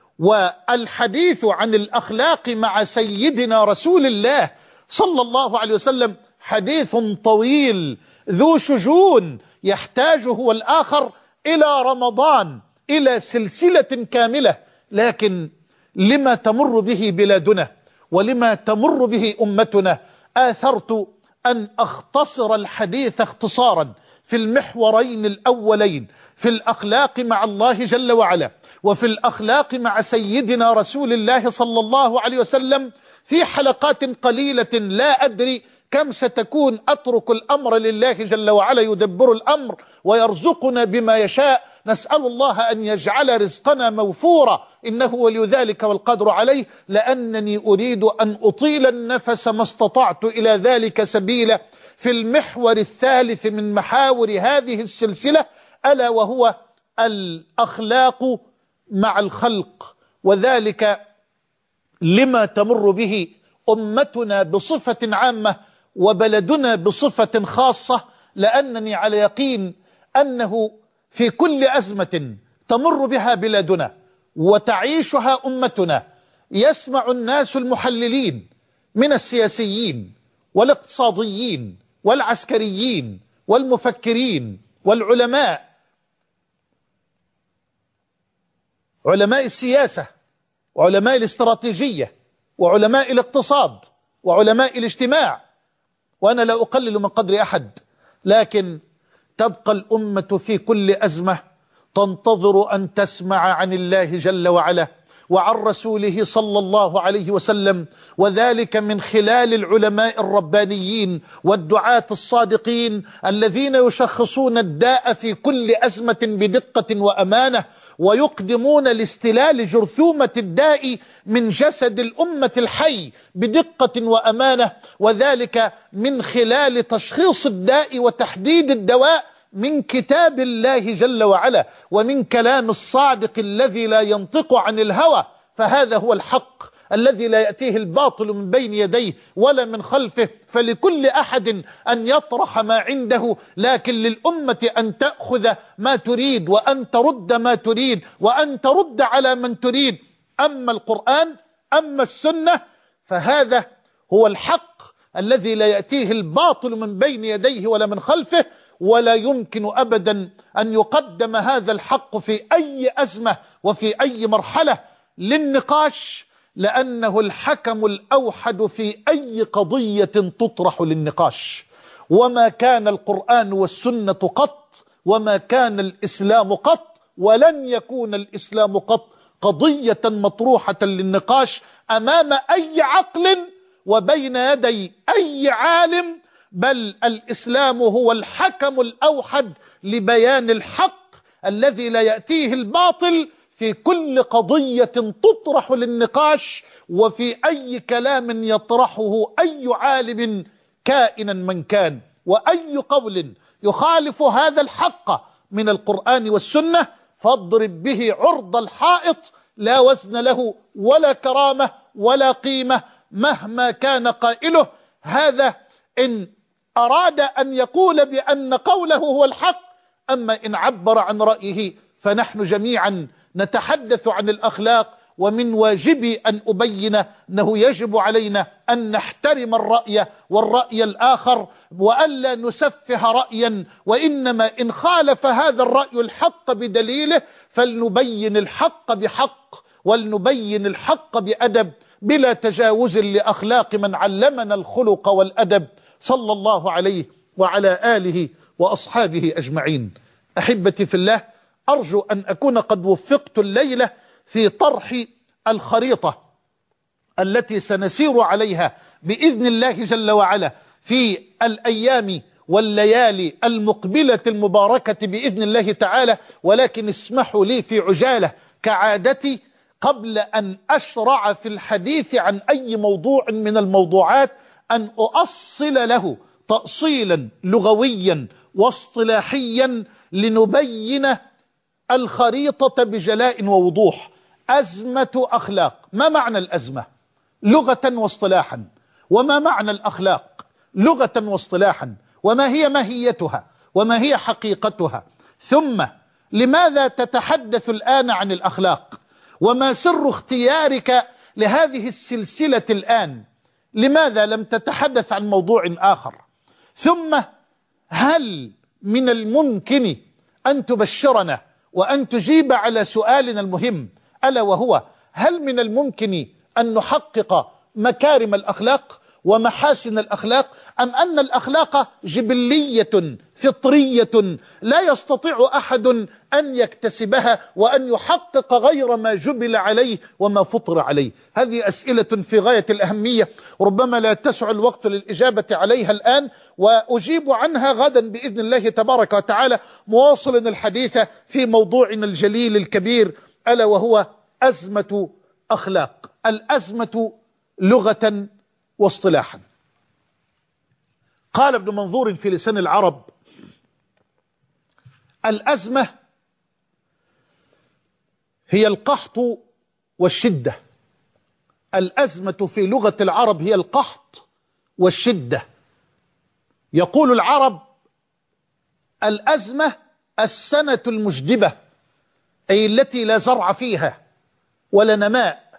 والحديث عن الأخلاق مع سيدنا رسول الله صلى الله عليه وسلم حديث طويل ذو شجون، يحتاج هو الآخر إلى رمضان، إلى سلسلة كاملة. لكن لما تمر به بلادنا ولما تمر به أمتنا آثرت أن أختصر الحديث اختصارا في المحورين الأولين، في الأخلاق مع الله جل وعلا وفي الأخلاق مع سيدنا رسول الله صلى الله عليه وسلم، في حلقات قليلة لا أدري كم ستكون. أترك الأمر لله جل وعلا يدبر الأمر ويرزقنا بما يشاء. نسأل الله أن يجعل رزقنا موفورا، إنه ولي ذلك والقدر عليه، لأنني أريد أن أطيل النفس ما استطعت إلى ذلك سبيلا في المحور الثالث من محاور هذه السلسلة، ألا وهو الأخلاق مع الخلق، وذلك لما تمر به أمتنا بصفة عامة وبلدنا بصفة خاصة. لأنني على يقين أنه في كل أزمة تمر بها بلادنا وتعيشها أمتنا يسمع الناس المحللين من السياسيين والاقتصاديين والعسكريين والمفكرين والعلماء، علماء السياسة وعلماء الاستراتيجية وعلماء الاقتصاد وعلماء الاجتماع، وأنا لا أقلل من قدر أحد، لكن تبقى الأمة في كل أزمة تنتظر أن تسمع عن الله جل وعلا وعن رسوله صلى الله عليه وسلم، وذلك من خلال العلماء الربانيين والدعاة الصادقين الذين يشخصون الداء في كل أزمة بدقة وأمانة، ويقدمون لاستلال جرثومة الداء من جسد الأمة الحي بدقة وأمانة، وذلك من خلال تشخيص الداء وتحديد الدواء من كتاب الله جل وعلا ومن كلام الصادق الذي لا ينطق عن الهوى. فهذا هو الحق الذي لا يأتيه الباطل من بين يديه ولا من خلفه، فلكل أحد أن يطرح ما عنده، لكن للأمة أن تأخذ ما تريد وأن ترد ما تريد وأن ترد على من تريد. أما القرآن أما السنة فهذا هو الحق الذي لا يأتيه الباطل من بين يديه ولا من خلفه، ولا يمكن أبدا أن يقدم هذا الحق في أي أزمة وفي أي مرحلة للنقاش، لأنه الحكم الأوحد في أي قضية تطرح للنقاش. وما كان القرآن والسنة قط، وما كان الإسلام قط، ولن يكون الإسلام قط قضية مطروحة للنقاش أمام أي عقل وبين يدي أي عالم، بل الإسلام هو الحكم الأوحد لبيان الحق الذي لا يأتيه الباطل في كل قضية تطرح للنقاش وفي أي كلام يطرحه أي عالم كائنا من كان. وأي قول يخالف هذا الحق من القرآن والسنة فاضرب به عرض الحائط، لا وزن له ولا كرامة ولا قيمة مهما كان قائله. هذا إن أراد أن يقول بأن قوله هو الحق، أما إن عبر عن رأيه فنحن جميعا نتحدث عن الأخلاق، ومن واجبي أن أبين أنه يجب علينا أن نحترم الرأي والرأي الآخر، وألا نسفه رأيا، وإنما إن خالف هذا الرأي الحق بدليله فلنبين الحق بحق ولنبين الحق بأدب بلا تجاوز لأخلاق من علمنا الخلق والأدب صلى الله عليه وعلى آله وأصحابه أجمعين. أحبتي في الله، أرجو أن أكون قد وفقت الليلة في طرح الخريطة التي سنسير عليها بإذن الله جل وعلا في الأيام والليالي المقبلة المباركة بإذن الله تعالى. ولكن اسمحوا لي في عجالة كعادتي قبل أن أشرع في الحديث عن أي موضوع من الموضوعات أن أؤصل له تأصيلا لغويا واصطلاحيا لنبين الخريطة بجلاء ووضوح. أزمة أخلاق، ما معنى الأزمة لغة واصطلاحا؟ وما معنى الأخلاق لغة واصطلاحا؟ وما هي ماهيتها وما هي حقيقتها؟ ثم لماذا تتحدث الآن عن الأخلاق؟ وما سر اختيارك لهذه السلسلة الآن؟ لماذا لم تتحدث عن موضوع آخر؟ ثم هل من الممكن أن تبشرنا وأن تجيب على سؤالنا المهم، ألا وهو هل من الممكن أن نحقق مكارم الأخلاق ومحاسن الأخلاق، أم أن الأخلاق جبلية فطرية لا يستطيع أحد أن يكتسبها وأن يحقق غير ما جبل عليه وما فطر عليه؟ هذه أسئلة في غاية الأهمية، ربما لا تسع الوقت للإجابة عليها الآن، وأجيب عنها غدا بإذن الله تبارك وتعالى، مواصلا الحديث في موضوعنا الجليل الكبير، ألا وهو أزمة أخلاق. الأزمة لغة واصطلاحا. قال ابن منظور في لسان العرب: الأزمة هي القحط والشدة. الأزمة في لغة العرب هي القحط والشدة. يقول العرب: الأزمة السنة المجدبة، أي التي لا زرع فيها ولا نماء.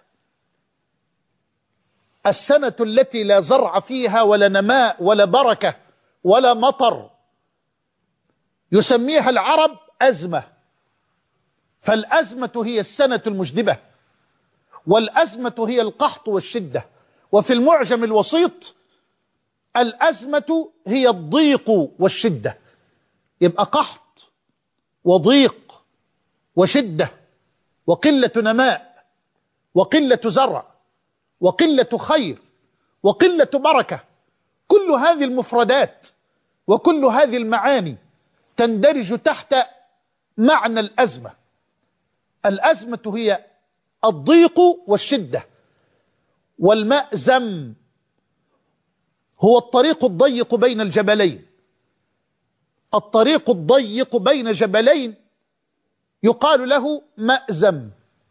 السنة التي لا زرع فيها ولا نماء ولا بركة ولا مطر يسميها العرب أزمة. فالأزمة هي السنة المجدبة، والأزمة هي القحط والشدة. وفي المعجم الوسيط الأزمة هي الضيق والشدة. يبقى قحط وضيق وشدة وقلة نماء وقلة زرع وقلة خير وقلة بركة، كل هذه المفردات وكل هذه المعاني تندرج تحت معنى الأزمة. الأزمة هي الضيق والشدة. والمأزم هو الطريق الضيق بين الجبلين. الطريق الضيق بين جبلين يقال له مأزم.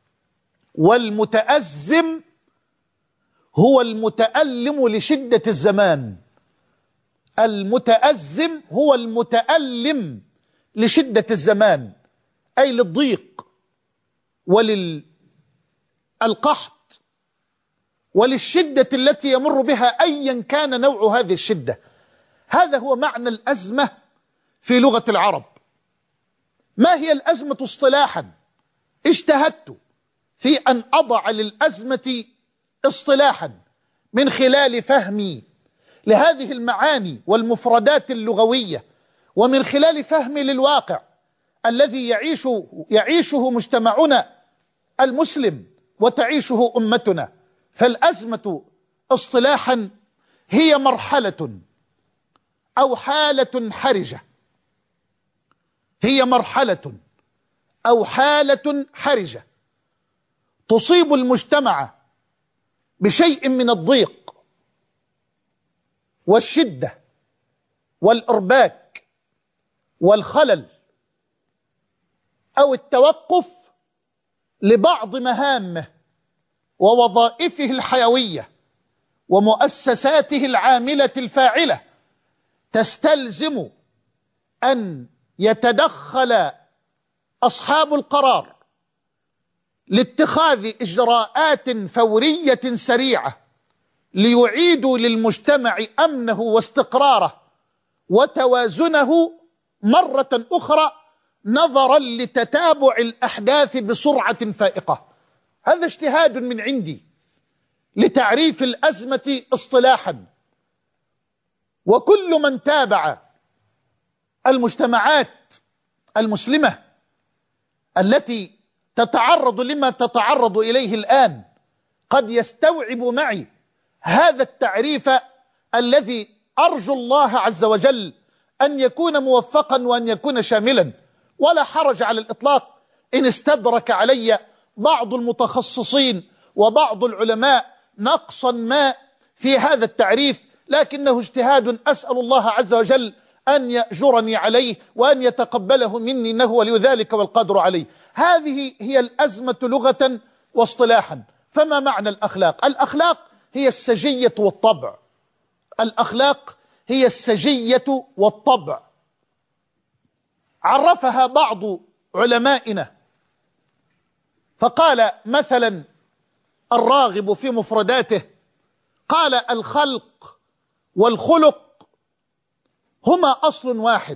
والمتأزم هو المتألم لشدة الزمان. المتأزم هو المتألم لشدة الزمان، أي للضيق وللقحط وللشدة التي يمر بها أيا كان نوع هذه الشدة. هذا هو معنى الأزمة في لغة العرب. ما هي الأزمة اصطلاحا؟ اجتهدت في أن أضع للأزمة اصطلاحا من خلال فهمي لهذه المعاني والمفردات اللغوية، ومن خلال فهمي للواقع الذي يعيش يعيشه مجتمعنا المسلم وتعيشه أمتنا. فالأزمة اصطلاحا هي مرحلة أو حالة حرجة، هي مرحلة أو حالة حرجة تصيب المجتمع بشيء من الضيق والشدة والإرباك والخلل أو التوقف لبعض مهامه ووظائفه الحيوية ومؤسساته العاملة الفاعلة، تستلزم أن يتدخل أصحاب القرار لاتخاذ إجراءات فورية سريعة ليعيدوا للمجتمع أمنه واستقراره وتوازنه مرة أخرى، نظرا لتتابع الأحداث بسرعة فائقة. هذا اجتهاد من عندي لتعريف الأزمة اصطلاحا. وكل من تابع المجتمعات المسلمة التي تتعرض لما تتعرض إليه الآن قد يستوعب معي هذا التعريف الذي أرجو الله عز وجل أن يكون موفقا وأن يكون شاملا. ولا حرج على الإطلاق إن استدرك علي بعض المتخصصين وبعض العلماء نقصا ما في هذا التعريف، لكنه اجتهاد أسأل الله عز وجل أن يأجرني عليه وأن يتقبله مني، إنه ولي ذلك والقدر عليه. هذه هي الأزمة لغة واصطلاحا. فما معنى الأخلاق؟ الأخلاق هي السجية والطبع. الأخلاق هي السجية والطبع. عرفها بعض علمائنا فقال مثلا الراغب في مفرداته، قال: الخلق والخلق هما أصل واحد،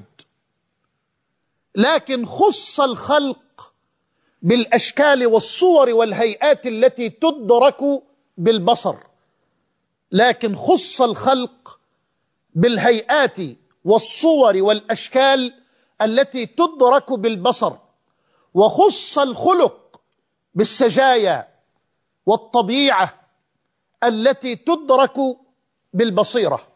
لكن خص الخلق بالأشكال والصور والهيئات التي تدرك بالبصر، لكن خص الخلق بالهيئات والصور والأشكال التي تدرك بالبصر، وخص الخلق بالسجايا والطبيعة التي تدرك بالبصيرة.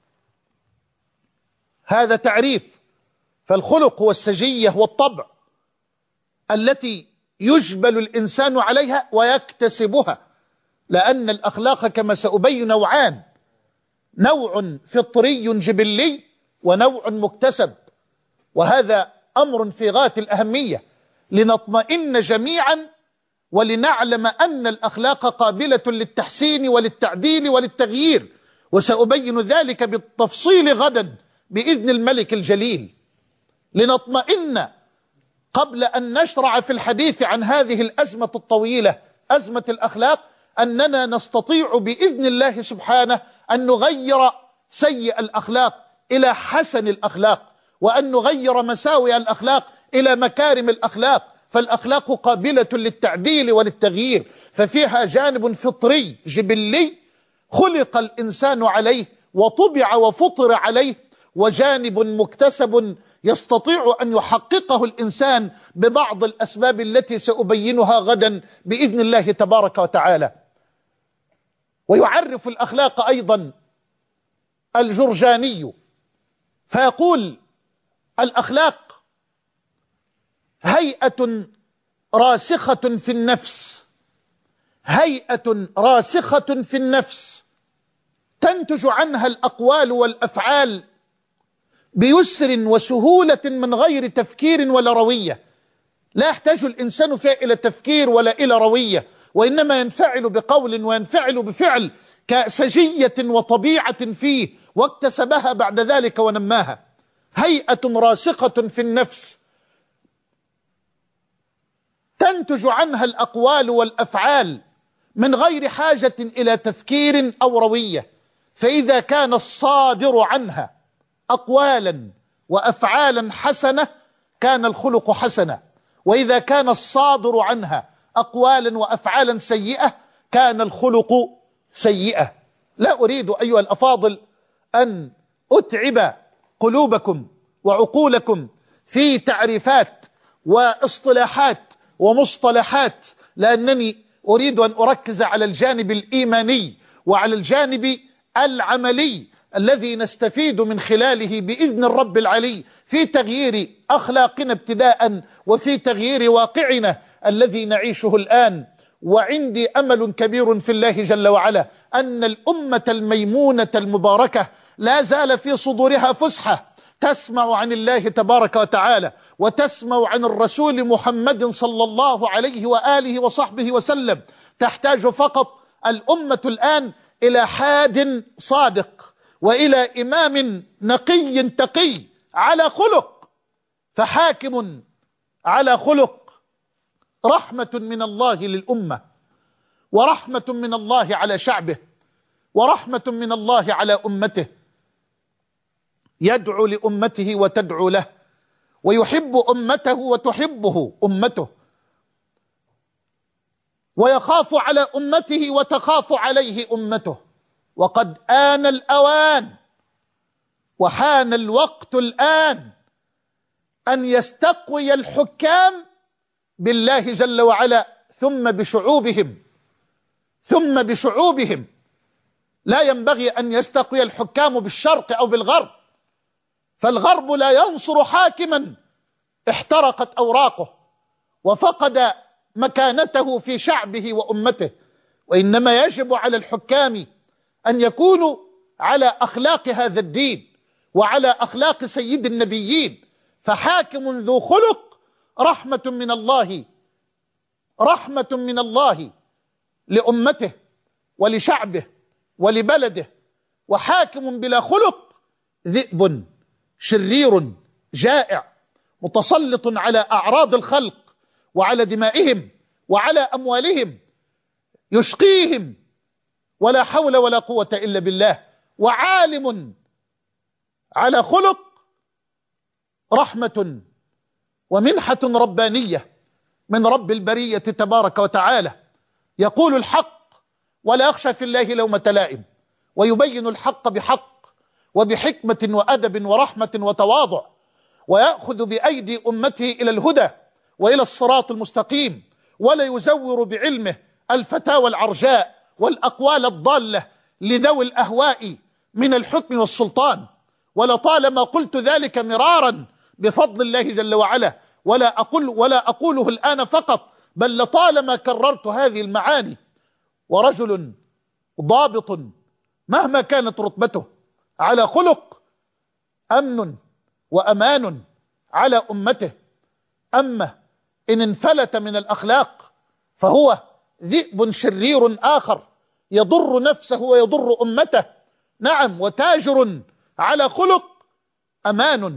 هذا تعريف. فالخلق هو السجية والطبع التي يجبل الإنسان عليها ويكتسبها، لأن الأخلاق كما سأبين نوعان: نوع فطري جبلي ونوع مكتسب. وهذا أمر في غاية الأهمية لنطمئن جميعا ولنعلم أن الأخلاق قابلة للتحسين وللتعديل وللتغيير، وسأبين ذلك بالتفصيل غدا بإذن الملك الجليل. لنطمئن قبل أن نشرع في الحديث عن هذه الأزمة الطويلة، أزمة الأخلاق، أننا نستطيع بإذن الله سبحانه أن نغير سيء الأخلاق إلى حسن الأخلاق، وأن نغير مساوئ الأخلاق إلى مكارم الأخلاق. فالأخلاق قابلة للتعديل وللتغيير، ففيها جانب فطري جبلي خلق الإنسان عليه وطبع وفطر عليه، وجانب مكتسب يستطيع أن يحققه الإنسان ببعض الأسباب التي سأبينها غدا بإذن الله تبارك وتعالى. ويعرف الأخلاق أيضا الجرجاني فيقول: الأخلاق هيئة راسخة في النفس، هيئة راسخة في النفس تنتج عنها الأقوال والأفعال بيسر وسهولة من غير تفكير ولا روية. لا يحتاج الإنسان فيها إلى تفكير ولا إلى روية، وإنما ينفعل بقول وينفعل بفعل كسجية وطبيعة فيه، واكتسبها بعد ذلك ونماها. هيئة راسخة في النفس تنتج عنها الأقوال والأفعال من غير حاجة إلى تفكير أو روية. فإذا كان الصادر عنها أقوالا وأفعالا حسنة كان الخلق حسنا، وإذا كان الصادر عنها أقوالا وأفعالا سيئة كان الخلق سيئة. لا أريد أيها الأفاضل أن أتعب قلوبكم وعقولكم في تعريفات واصطلاحات ومصطلحات لأنني أريد أن أركز على الجانب الإيماني وعلى الجانب العملي الذي نستفيد من خلاله بإذن الرب العلي في تغيير أخلاقنا ابتداء وفي تغيير واقعنا الذي نعيشه الآن. وعندي أمل كبير في الله جل وعلا أن الأمة الميمونة المباركة لا زال في صدورها فسحة تسمع عن الله تبارك وتعالى وتسمع عن الرسول محمد صلى الله عليه وآله وصحبه وسلم. تحتاج فقط الأمة الآن إلى حاد صادق وإلى إمام نقي تقي على خلق، فحاكم على خلق رحمة من الله للأمة، ورحمة من الله على شعبه، ورحمة من الله على أمته، يدعو لأمته وتدعو له، ويحب أمته وتحبه أمته، ويخاف على أمته وتخاف عليه أمته. وقد آن الأوان وحان الوقت الآن أن يستقوي الحكام بالله جل وعلا ثم بشعوبهم ثم بشعوبهم. لا ينبغي أن يستقوي الحكام بالشرق أو بالغرب، فالغرب لا ينصر حاكما احترقت أوراقه وفقد مكانته في شعبه وأمته، وإنما يجب على الحكام أن يكونوا على أخلاق هذا الدين وعلى أخلاق سيد النبيين. فحاكم ذو خلق رحمة من الله، رحمة من الله لأمته ولشعبه ولبلده. وحاكم بلا خلق ذئب شرير جائع متسلط على أعراض الخلق وعلى دمائهم وعلى أموالهم، يشقيهم ولا حول ولا قوة إلا بالله. وعالم على خلق رحمة ومنحة ربانية من رب البرية تبارك وتعالى، يقول الحق ولا يخشى في الله لومة لائم، ويبين الحق بحق وبحكمة وأدب ورحمة وتواضع، ويأخذ بأيدي أمته إلى الهدى وإلى الصراط المستقيم، ولا يزور بعلمه الفتاوى العرجاء والأقوال الضالة لذوي الأهواء من الحكم والسلطان. ولطالما قلت ذلك مرارا بفضل الله جل وعلا، ولا أقول ولا أقوله الآن فقط، بل لطالما كررت هذه المعاني. ورجل ضابط مهما كانت رتبته على خلق أمن وأمان على أمته، أما إن انفلت من الأخلاق فهو ذئب شرير آخر يضر نفسه ويضر أمته. نعم، وتاجر على خلق أمان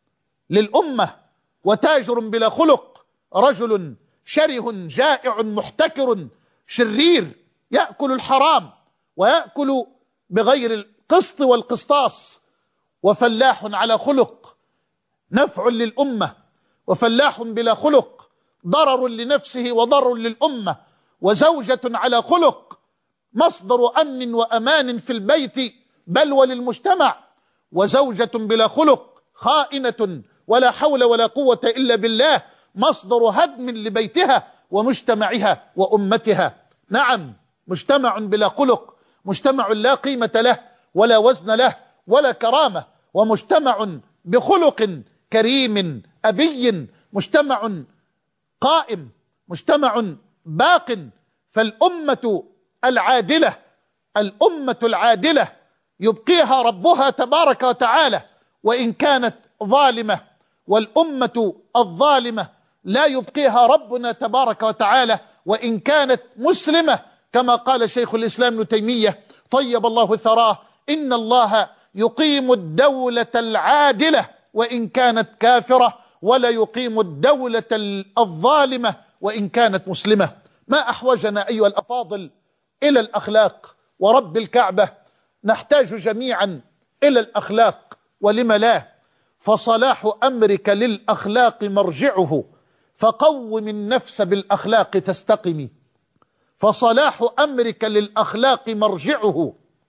للأمة، وتاجر بلا خلق رجل شره جائع محتكر شرير يأكل الحرام ويأكل بغير القسط والقسطاس. وفلاح على خلق نفع للأمة، وفلاح بلا خلق ضرر لنفسه وضرر للأمة. وزوجة على خلق مصدر أمن وأمان في البيت بل وللمجتمع، وزوجة بلا خلق خائنة ولا حول ولا قوة إلا بالله مصدر هدم لبيتها ومجتمعها وأمتها. نعم، مجتمع بلا خلق مجتمع لا قيمة له ولا وزن له ولا كرامة، ومجتمع بخلق كريم أبي مجتمع قائم، مجتمع باق. فالأمة العادلة الأمة العادلة يبقيها ربها تبارك وتعالى وإن كانت ظالمة، والأمة الظالمة لا يبقيها ربنا تبارك وتعالى وإن كانت مسلمة، كما قال شيخ الإسلام ابن تيمية طيب الله ثراه: إن الله يقيم الدولة العادلة وإن كانت كافرة، ولا يقيم الدولة الظالمة وإن كانت مسلمة. ما أحوجنا أيها الأفاضل إلى الأخلاق، ورب الكعبة نحتاج جميعا إلى الأخلاق، ولم لا؟ فصلاح أمرك للأخلاق مرجعه، فقوم النفس بالأخلاق تستقمي. فصلاح أمرك للأخلاق مرجعه،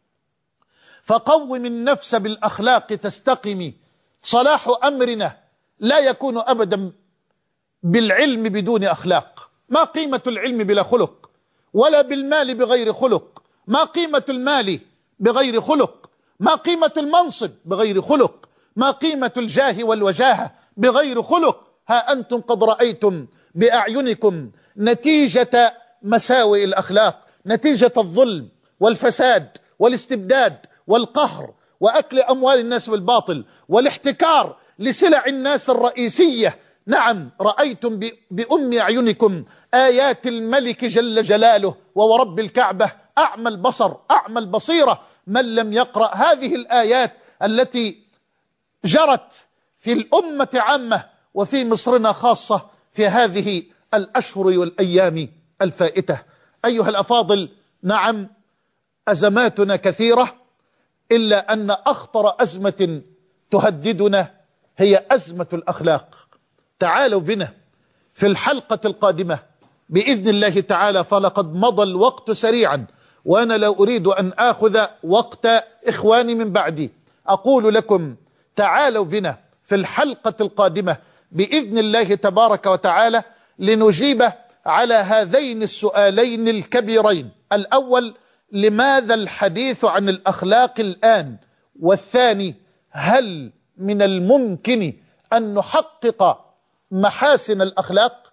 فقوم النفس بالأخلاق تستقمي. صلاح أمرنا لا يكون أبدا بالعلم بدون أخلاق، ما قيمة العلم بلا خلق؟ ولا بالمال بغير خلق. ما قيمة المال بغير خلق؟ ما قيمة المنصب بغير خلق؟ ما قيمة الجاه والوجاهة بغير خلق؟ ها أنتم قد رأيتم بأعينكم نتيجة مساوئ الأخلاق، نتيجة الظلم والفساد والاستبداد والقهر وأكل أموال الناس بالباطل والاحتكار لسلع الناس الرئيسية. نعم، رأيتم بأم أعينكم آيات الملك جل جلاله وورب الكعبة أعمى البصر أعمى البصيرة من لم يقرأ هذه الآيات التي جرت في الأمة عامة وفي مصرنا خاصة في هذه الأشهر والأيام الفائتة. أيها الأفاضل، نعم أزماتنا كثيرة، إلا أن أخطر أزمة تهددنا هي أزمة الأخلاق. تعالوا بنا في الحلقة القادمة بإذن الله تعالى، فلقد مضى الوقت سريعا وأنا لا أريد أن آخذ وقت إخواني من بعدي. أقول لكم تعالوا بنا في الحلقة القادمة بإذن الله تبارك وتعالى لنجيب على هذين السؤالين الكبيرين. الأول، لماذا الحديث عن الأخلاق الآن؟ والثاني، هل من الممكن أن نحقق محاسن الأخلاق؟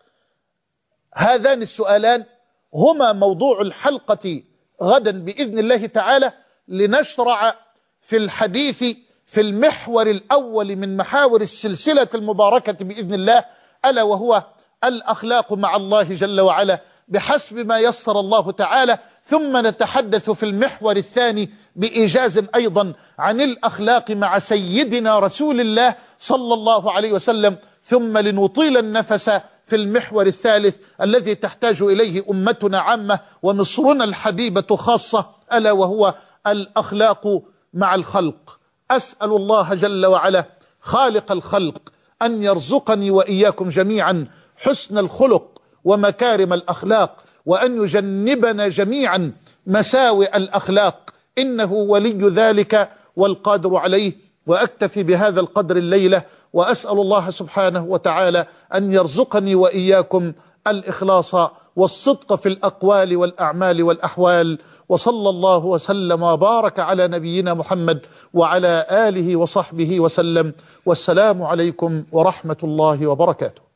هذان السؤالان هما موضوع الحلقة غدا بإذن الله تعالى، لنشرع في الحديث في المحور الأول من محاور السلسلة المباركة بإذن الله، ألا وهو الأخلاق مع الله جل وعلا بحسب ما يسر الله تعالى. ثم نتحدث في المحور الثاني بإيجاز أيضا عن الأخلاق مع سيدنا رسول الله صلى الله عليه وسلم. ثم لنطيل النفس في المحور الثالث الذي تحتاج إليه أمتنا عامة ومصرنا الحبيبة خاصة، ألا وهو الأخلاق مع الخلق. أسأل الله جل وعلا خالق الخلق أن يرزقني وإياكم جميعا حسن الخلق ومكارم الأخلاق، وأن يجنبنا جميعا مساوئ الأخلاق، إنه ولي ذلك والقادر عليه. وأكتفي بهذا القدر الليلة، وأسأل الله سبحانه وتعالى أن يرزقني وإياكم الإخلاص والصدق في الأقوال والأعمال والأحوال. وصلى الله وسلم وبارك على نبينا محمد وعلى آله وصحبه وسلم، والسلام عليكم ورحمة الله وبركاته.